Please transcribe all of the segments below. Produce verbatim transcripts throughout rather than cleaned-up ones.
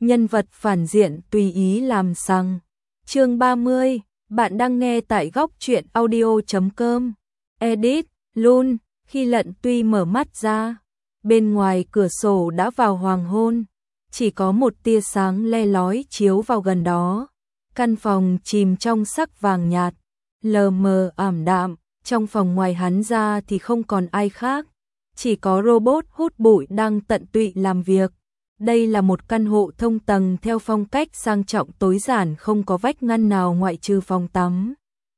nhân vật phản diện tùy ý làm sằng. Chương ba mươi, bạn đang nghe tại góc truyện audio chấm com. Edit, Lun, khi Lận Tuy mở mắt ra, bên ngoài cửa sổ đã vào hoàng hôn, chỉ có một tia sáng le lói chiếu vào gần đó. Căn phòng chìm trong sắc vàng nhạt, lờ mờ ảm đạm, trong phòng ngoài hắn ra thì không còn ai khác, chỉ có robot hút bụi đang tận tụy làm việc. Đây là một căn hộ thông tầng theo phong cách sang trọng tối giản, không có vách ngăn nào ngoại trừ phòng tắm.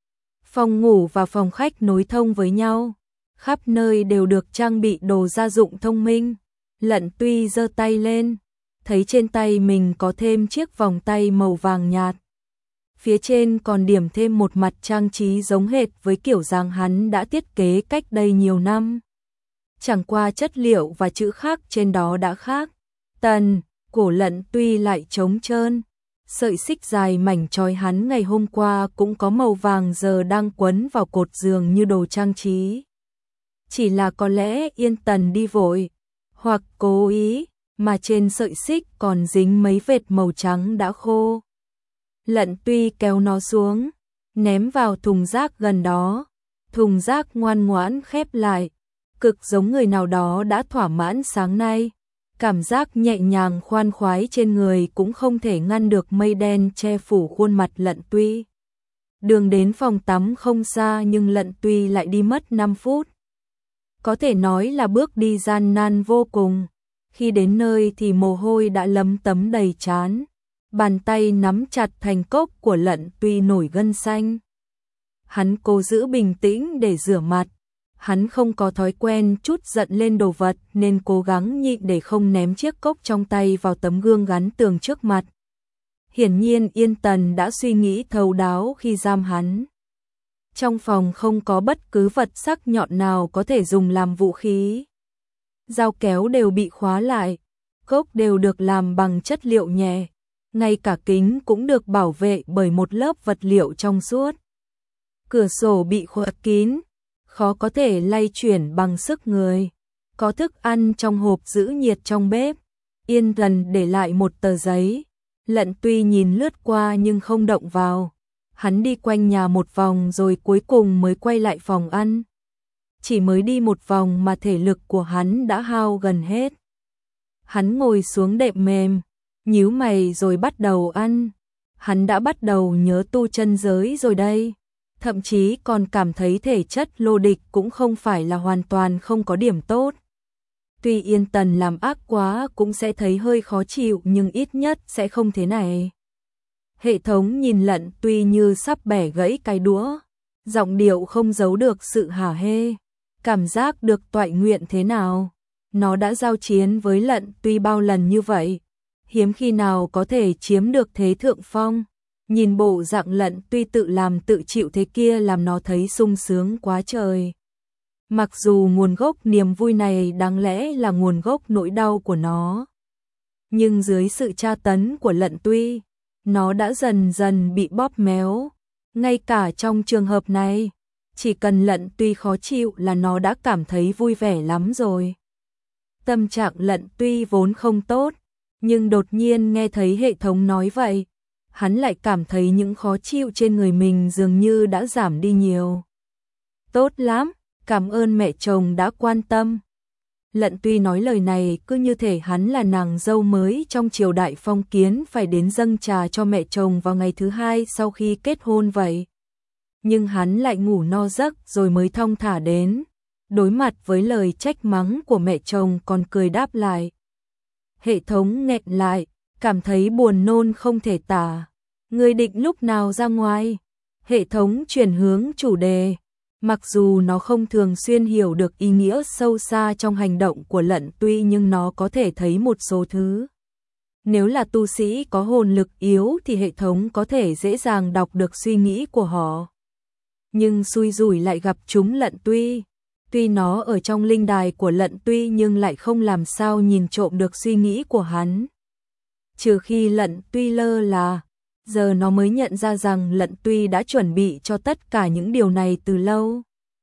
Phòng ngủ và phòng khách nối thông với nhau, khắp nơi đều được trang bị đồ gia dụng thông minh. Lận Tuy giơ tay lên, thấy trên tay mình có thêm chiếc vòng tay màu vàng nhạt. Phía trên còn điểm thêm một mặt trang trí giống hệt với kiểu dáng hắn đã thiết kế cách đây nhiều năm. Chẳng qua chất liệu và chữ khắc trên đó đã khác. Tần, cổ Lận Tuy lại trống trơn. Sợi xích dài mảnh trói hắn ngày hôm qua cũng có màu vàng giờ đang quấn vào cột giường như đồ trang trí. Chỉ là có lẽ Yên Tần đi vội, hoặc cố ý, mà trên sợi xích còn dính mấy vệt màu trắng đã khô. Lận Tuy kéo nó xuống, ném vào thùng rác gần đó. Thùng rác ngoan ngoãn khép lại, cực giống người nào đó đã thỏa mãn sáng nay. Cảm giác nhẹ nhàng khoan khoái trên người cũng không thể ngăn được mây đen che phủ khuôn mặt Lận Tuy. Đường đến phòng tắm không xa nhưng Lận Tuy lại đi mất năm phút. Có thể nói là bước đi gian nan vô cùng. Khi đến nơi thì mồ hôi đã lấm tấm đầy trán. Bàn tay nắm chặt thành cốc của Lận Tuy nổi gân xanh. Hắn cố giữ bình tĩnh để rửa mặt. Hắn không có thói quen chút giận lên đồ vật nên cố gắng nhịn để không ném chiếc cốc trong tay vào tấm gương gắn tường trước mặt. Hiển nhiên Yên Tần đã suy nghĩ thấu đáo khi giam hắn. Trong phòng không có bất cứ vật sắc nhọn nào có thể dùng làm vũ khí. Dao kéo đều bị khóa lại, cốc đều được làm bằng chất liệu nhẹ, ngay cả kính cũng được bảo vệ bởi một lớp vật liệu trong suốt. Cửa sổ bị khóa kín, khó có thể lay chuyển bằng sức người. Có thức ăn trong hộp giữ nhiệt trong bếp. Yên Tần để lại một tờ giấy. Lận Tuy nhìn lướt qua nhưng không động vào. Hắn đi quanh nhà một vòng rồi cuối cùng mới quay lại phòng ăn. Chỉ mới đi một vòng mà thể lực của hắn đã hao gần hết. Hắn ngồi xuống đệm mềm, nhíu mày rồi bắt đầu ăn. Hắn đã bắt đầu nhớ tu chân giới rồi đây. Thậm chí còn cảm thấy thể chất lô địch cũng không phải là hoàn toàn không có điểm tốt. Tuy Yên Tần làm ác quá cũng sẽ thấy hơi khó chịu nhưng ít nhất sẽ không thế này. Hệ thống nhìn Lận Tuy như sắp bẻ gãy cái đũa. Giọng điệu không giấu được sự hả hê. Cảm giác được toại nguyện thế nào. Nó đã giao chiến với Lận Tuy bao lần như vậy. Hiếm khi nào có thể chiếm được thế thượng phong. Nhìn bộ dạng Lận Tuy tự làm tự chịu thế kia làm nó thấy sung sướng quá trời. Mặc dù nguồn gốc niềm vui này đáng lẽ là nguồn gốc nỗi đau của nó. Nhưng dưới sự tra tấn của Lận Tuy, nó đã dần dần bị bóp méo. Ngay cả trong trường hợp này, chỉ cần Lận Tuy khó chịu là nó đã cảm thấy vui vẻ lắm rồi. Tâm trạng Lận Tuy vốn không tốt, nhưng đột nhiên nghe thấy hệ thống nói vậy. Hắn lại cảm thấy những khó chịu trên người mình dường như đã giảm đi nhiều. Tốt lắm, cảm ơn mẹ chồng đã quan tâm. Lận Tuy nói lời này cứ như thể hắn là nàng dâu mới trong triều đại phong kiến phải đến dâng trà cho mẹ chồng vào ngày thứ hai sau khi kết hôn vậy. Nhưng hắn lại ngủ no giấc rồi mới thong thả đến. Đối mặt với lời trách mắng của mẹ chồng còn cười đáp lại. Hệ thống nghẹn lại, cảm thấy buồn nôn không thể tả. Ngươi định lúc nào ra ngoài? Hệ thống chuyển hướng chủ đề. Mặc dù nó không thường xuyên hiểu được ý nghĩa sâu xa trong hành động của Lận Tuy nhưng nó có thể thấy một số thứ. Nếu là tu sĩ có hồn lực yếu thì hệ thống có thể dễ dàng đọc được suy nghĩ của họ. Nhưng xui rủi lại gặp chúng Lận Tuy. Tuy nó ở trong linh đài của Lận Tuy nhưng lại không làm sao nhìn trộm được suy nghĩ của hắn. Trừ khi Lận Tuy lơ là, giờ nó mới nhận ra rằng Lận Tuy đã chuẩn bị cho tất cả những điều này từ lâu.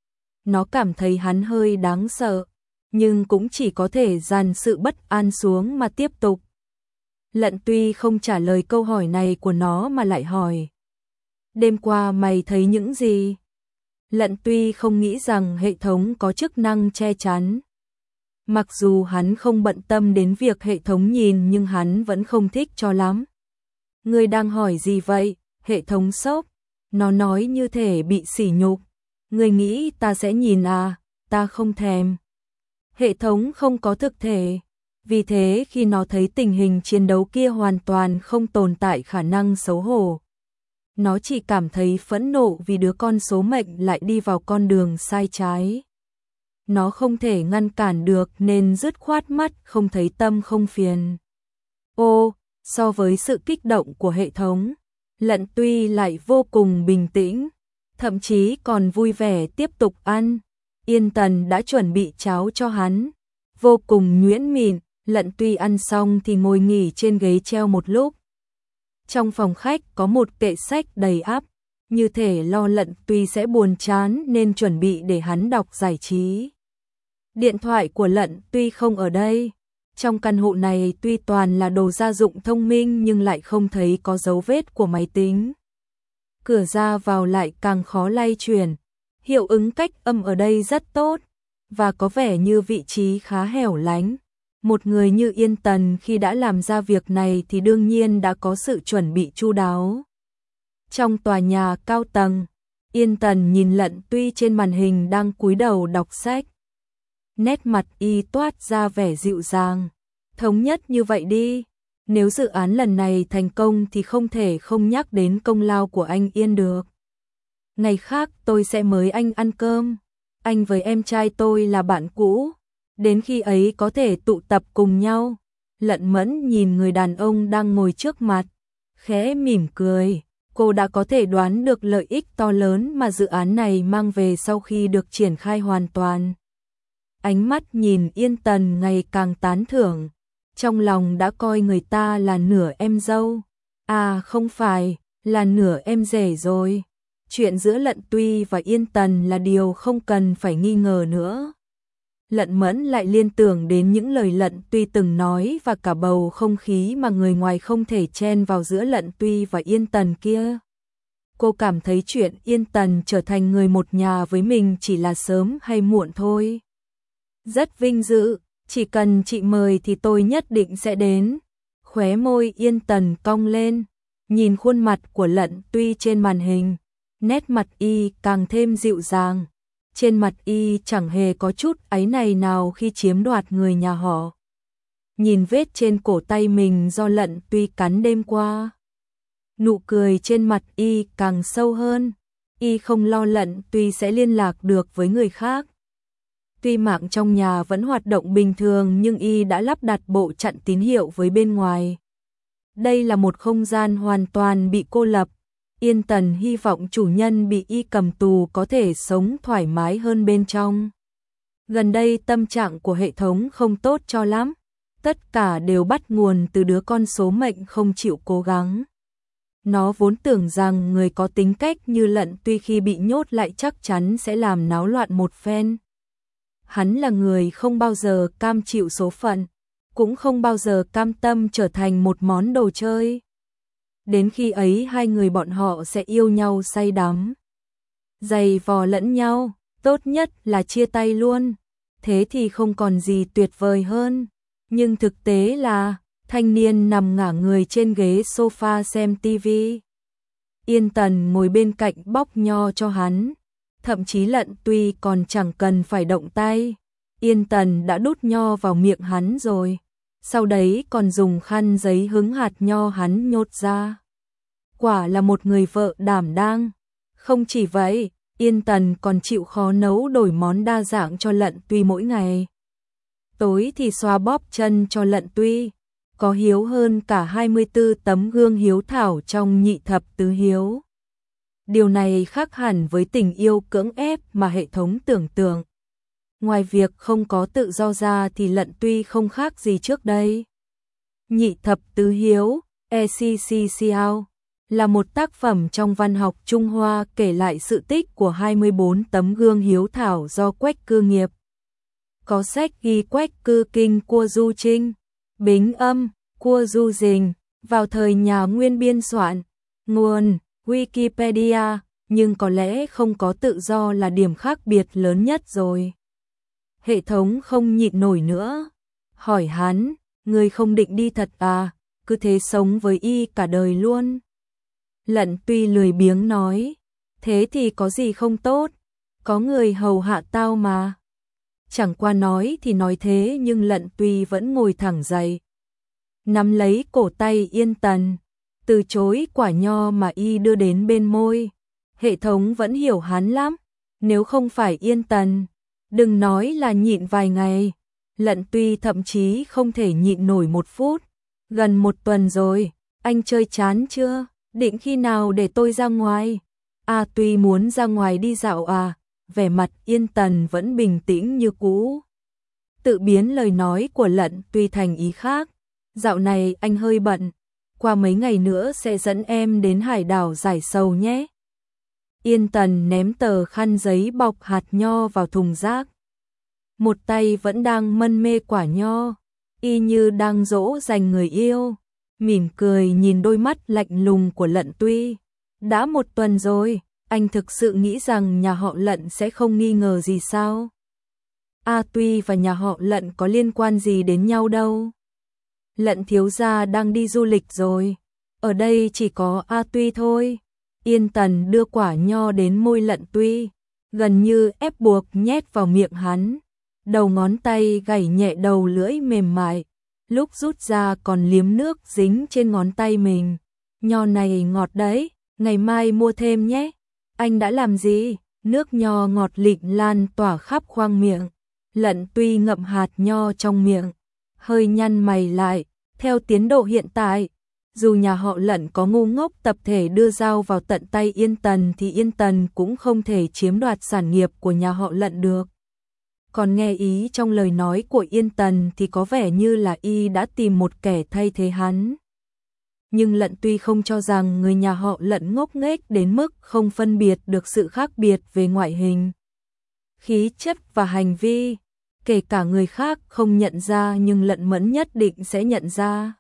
Nó cảm thấy hắn hơi đáng sợ, nhưng cũng chỉ có thể dàn sự bất an xuống mà tiếp tục. Lận Tuy không trả lời câu hỏi này của nó mà lại hỏi. Đêm qua mày thấy những gì? Lận Tuy không nghĩ rằng hệ thống có chức năng che chắn. Mặc dù hắn không bận tâm đến việc hệ thống nhìn nhưng hắn vẫn không thích cho lắm. Ngươi đang hỏi gì vậy? Hệ thống sốc. Nó nói như thể bị sỉ nhục. Ngươi nghĩ ta sẽ nhìn à? Ta không thèm. Hệ thống không có thực thể. Vì thế khi nó thấy tình hình chiến đấu kia hoàn toàn không tồn tại khả năng xấu hổ. Nó chỉ cảm thấy phẫn nộ vì đứa con số mệnh lại đi vào con đường sai trái. Nó không thể ngăn cản được nên dứt khoát mắt không thấy tâm không phiền. Ô, so với sự kích động của hệ thống, Lận Tuy lại vô cùng bình tĩnh, thậm chí còn vui vẻ tiếp tục ăn. Yên Tần đã chuẩn bị cháo cho hắn, vô cùng nhuyễn mịn. Lận Tuy ăn xong thì ngồi nghỉ trên ghế treo một lúc. Trong phòng khách có một kệ sách đầy ắp, như thể lo Lận Tuy sẽ buồn chán nên chuẩn bị để hắn đọc giải trí. Điện thoại của Lận Tuy không ở đây. Trong căn hộ này tuy toàn là đồ gia dụng thông minh nhưng lại không thấy có dấu vết của máy tính. Cửa ra vào lại càng khó lay chuyển. Hiệu ứng cách âm ở đây rất tốt và có vẻ như vị trí khá hẻo lánh. Một người như Yên Tần khi đã làm ra việc này thì đương nhiên đã có sự chuẩn bị chu đáo. Trong tòa nhà cao tầng, Yên Tần nhìn Lận Tuy trên màn hình đang cúi đầu đọc sách. Nét mặt y toát ra vẻ dịu dàng. Thống nhất như vậy đi. Nếu dự án lần này thành công thì không thể không nhắc đến công lao của anh Yên được. Ngày khác tôi sẽ mời anh ăn cơm. Anh với em trai tôi là bạn cũ. Đến khi ấy có thể tụ tập cùng nhau. Lận Mẫn nhìn người đàn ông đang ngồi trước mặt, khẽ mỉm cười. Cô đã có thể đoán được lợi ích to lớn mà dự án này mang về sau khi được triển khai hoàn toàn. Ánh mắt nhìn Yên Tần ngày càng tán thưởng. Trong lòng đã coi người ta là nửa em dâu. À không phải, là nửa em rể rồi. Chuyện giữa Lận Tuy và Yên Tần là điều không cần phải nghi ngờ nữa. Lận Mẫn lại liên tưởng đến những lời Lận Tuy từng nói và cả bầu không khí mà người ngoài không thể chen vào giữa Lận Tuy và Yên Tần kia. Cô cảm thấy chuyện Yên Tần trở thành người một nhà với mình chỉ là sớm hay muộn thôi. Rất vinh dự, chỉ cần chị mời thì tôi nhất định sẽ đến. Khóe môi Yên Tần cong lên, nhìn khuôn mặt của Lận Tuy trên màn hình, nét mặt y càng thêm dịu dàng. Trên mặt y chẳng hề có chút áy náy nào khi chiếm đoạt người nhà họ. Nhìn vết trên cổ tay mình do Lận Tuy cắn đêm qua, nụ cười trên mặt y càng sâu hơn. Y không lo Lận Tuy sẽ liên lạc được với người khác. Tuy mạng trong nhà vẫn hoạt động bình thường nhưng y đã lắp đặt bộ chặn tín hiệu với bên ngoài. Đây là một không gian hoàn toàn bị cô lập. Yên Tần hy vọng chủ nhân bị y cầm tù có thể sống thoải mái hơn bên trong. Gần đây tâm trạng của hệ thống không tốt cho lắm. Tất cả đều bắt nguồn từ đứa con số mệnh không chịu cố gắng. Nó vốn tưởng rằng người có tính cách như Lận Tuy khi bị nhốt lại chắc chắn sẽ làm náo loạn một phen. Hắn là người không bao giờ cam chịu số phận, cũng không bao giờ cam tâm trở thành một món đồ chơi. Đến khi ấy hai người bọn họ sẽ yêu nhau say đắm, giày vò lẫn nhau, tốt nhất là chia tay luôn. Thế thì không còn gì tuyệt vời hơn. Nhưng thực tế là, thanh niên nằm ngả người trên ghế sofa xem tivi. Yên Tần ngồi bên cạnh bóc nho cho hắn. Thậm chí Lận Tuy còn chẳng cần phải động tay. Yên Tần đã đút nho vào miệng hắn rồi. Sau đấy còn dùng khăn giấy hứng hạt nho hắn nhốt ra. Quả là một người vợ đảm đang. Không chỉ vậy, Yên Tần còn chịu khó nấu đổi món đa dạng cho Lận Tuy mỗi ngày. Tối thì xoa bóp chân cho Lận Tuy. Có hiếu hơn cả hai mươi tư tấm gương hiếu thảo trong nhị thập tứ hiếu. Điều này khác hẳn với tình yêu cưỡng ép mà hệ thống tưởng tượng. Ngoài việc không có tự do ra thì Lận Tuy không khác gì trước đây. Nhị thập tứ hiếu, E C C Xiao, là một tác phẩm trong văn học Trung Hoa kể lại sự tích của hai mươi bốn tấm gương hiếu thảo do Quách Cư nghiệp. Có sách ghi Quách Cư kinh Cua Du Trinh, Bính Âm, cua du rình, vào thời nhà Nguyên biên soạn. Nguồn Wikipedia, nhưng có lẽ không có tự do là điểm khác biệt lớn nhất rồi. Hệ thống không nhịn nổi nữa. Hỏi hắn, ngươi không định đi thật à, cứ thế sống với y cả đời luôn. Lận Tuy lười biếng nói, thế thì có gì không tốt, có người hầu hạ tao mà. Chẳng qua nói thì nói thế nhưng Lận Tuy vẫn ngồi thẳng dậy. Nắm lấy cổ tay Yên Tần, từ chối quả nho mà y đưa đến bên môi. Hệ thống vẫn hiểu hắn lắm, nếu không phải Yên Tần, đừng nói là nhịn vài ngày. Lận Tuy thậm chí không thể nhịn nổi một phút. Gần một tuần rồi, anh chơi chán chưa? Định khi nào để tôi ra ngoài? À Tuy muốn ra ngoài đi dạo à? Vẻ mặt Yên Tần vẫn bình tĩnh như cũ. Tự biến lời nói của Lận Tuy thành ý khác. Dạo này anh hơi bận, qua mấy ngày nữa sẽ dẫn em đến hải đảo giải sầu nhé. Yên Tần ném tờ khăn giấy bọc hạt nho vào thùng rác. Một tay vẫn đang mân mê quả nho, y như đang dỗ dành người yêu, mỉm cười nhìn đôi mắt lạnh lùng của Lận Tuy. Đã một tuần rồi, anh thực sự nghĩ rằng nhà họ Lận sẽ không nghi ngờ gì sao? A Tuy và nhà họ Lận có liên quan gì đến nhau đâu. Lận thiếu gia đang đi du lịch rồi, ở đây chỉ có A Tuy thôi. Yên Tần đưa quả nho đến môi Lận Tuy, gần như ép buộc nhét vào miệng hắn. Đầu ngón tay gảy nhẹ đầu lưỡi mềm mại, lúc rút ra còn liếm nước dính trên ngón tay mình. Nho này ngọt đấy, ngày mai mua thêm nhé. Anh đã làm gì? Nước nho ngọt lịnh lan tỏa khắp khoang miệng. Lận Tuy ngậm hạt nho trong miệng, hơi nhăn mày lại. Theo tiến độ hiện tại, dù nhà họ Lận có ngu ngốc tập thể đưa dao vào tận tay Yên Tần thì Yên Tần cũng không thể chiếm đoạt sản nghiệp của nhà họ Lận được. Còn nghe ý trong lời nói của Yên Tần thì có vẻ như là y đã tìm một kẻ thay thế hắn. Nhưng Lận Tuy không cho rằng người nhà họ Lận ngốc nghếch đến mức không phân biệt được sự khác biệt về ngoại hình, khí chất và hành vi. Kể cả người khác không nhận ra nhưng Lận Mẫn nhất định sẽ nhận ra.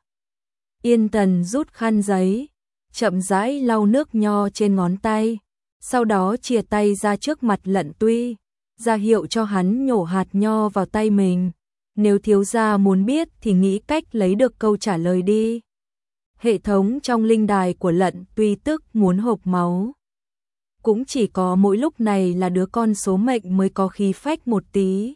Yên Tần rút khăn giấy, chậm rãi lau nước nho trên ngón tay, sau đó chìa tay ra trước mặt Lận Tuy, ra hiệu cho hắn nhổ hạt nho vào tay mình. Nếu thiếu gia muốn biết thì nghĩ cách lấy được câu trả lời đi. Hệ thống trong linh đài của Lận Tuy tức muốn hộc máu. Cũng chỉ có mỗi lúc này là đứa con số mệnh mới có khí phách một tí.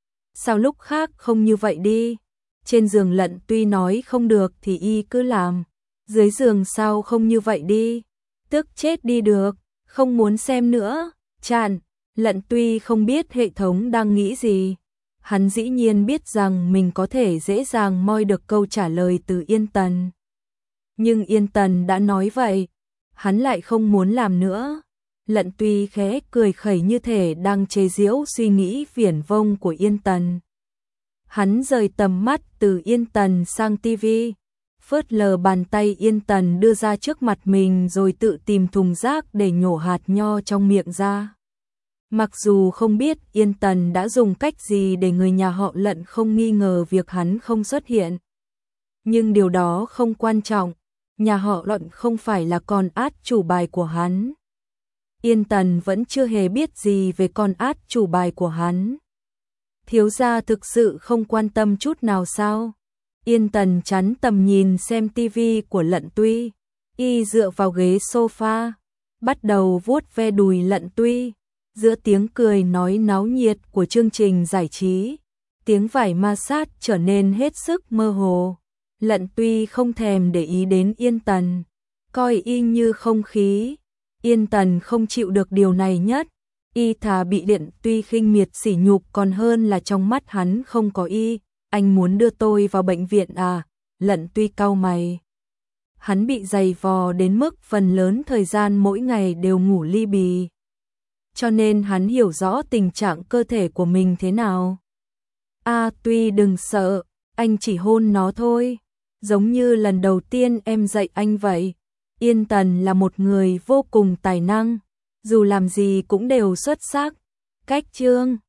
Sao lúc khác không như vậy đi? Trên giường Lận Tuy nói không được thì y cứ làm. Dưới giường sao không như vậy đi? Tức chết đi được, không muốn xem nữa. Chạn, Lận Tuy không biết hệ thống đang nghĩ gì. Hắn dĩ nhiên biết rằng mình có thể dễ dàng moi được câu trả lời từ Yên Tần. Nhưng Yên Tần đã nói vậy, hắn lại không muốn làm nữa. Lận Tuy khẽ cười khẩy như thể đang chế giễu suy nghĩ viển vông của Yên Tần. Hắn rời tầm mắt từ Yên Tần sang tivi, phớt lờ bàn tay Yên Tần đưa ra trước mặt mình rồi tự tìm thùng rác để nhổ hạt nho trong miệng ra. Mặc dù không biết Yên Tần đã dùng cách gì để người nhà họ Lận không nghi ngờ việc hắn không xuất hiện, nhưng điều đó không quan trọng. Nhà họ Lận không phải là con át chủ bài của hắn. Yên Tần vẫn chưa hề biết gì về con át chủ bài của hắn. Thiếu gia thực sự không quan tâm chút nào sao? Yên Tần chắn tầm nhìn xem tivi của Lận Tuy. Y dựa vào ghế sofa, bắt đầu vuốt ve đùi Lận Tuy. Giữa tiếng cười nói náo nhiệt của chương trình giải trí, tiếng vải ma sát trở nên hết sức mơ hồ. Lận Tuy không thèm để ý đến Yên Tần, coi y như không khí. Yên Tần không chịu được điều này nhất. Y thà bị Lận Tuy khinh miệt sỉ nhục còn hơn là trong mắt hắn không có y. Anh muốn đưa tôi vào bệnh viện à? Lận Tuy cau mày. Hắn bị dày vò đến mức phần lớn thời gian mỗi ngày đều ngủ li bì, cho nên hắn hiểu rõ tình trạng cơ thể của mình thế nào. A Tuy đừng sợ, anh chỉ hôn nó thôi, giống như lần đầu tiên em dạy anh vậy. Yên Tần là một người vô cùng tài năng, dù làm gì cũng đều xuất sắc. Cách chương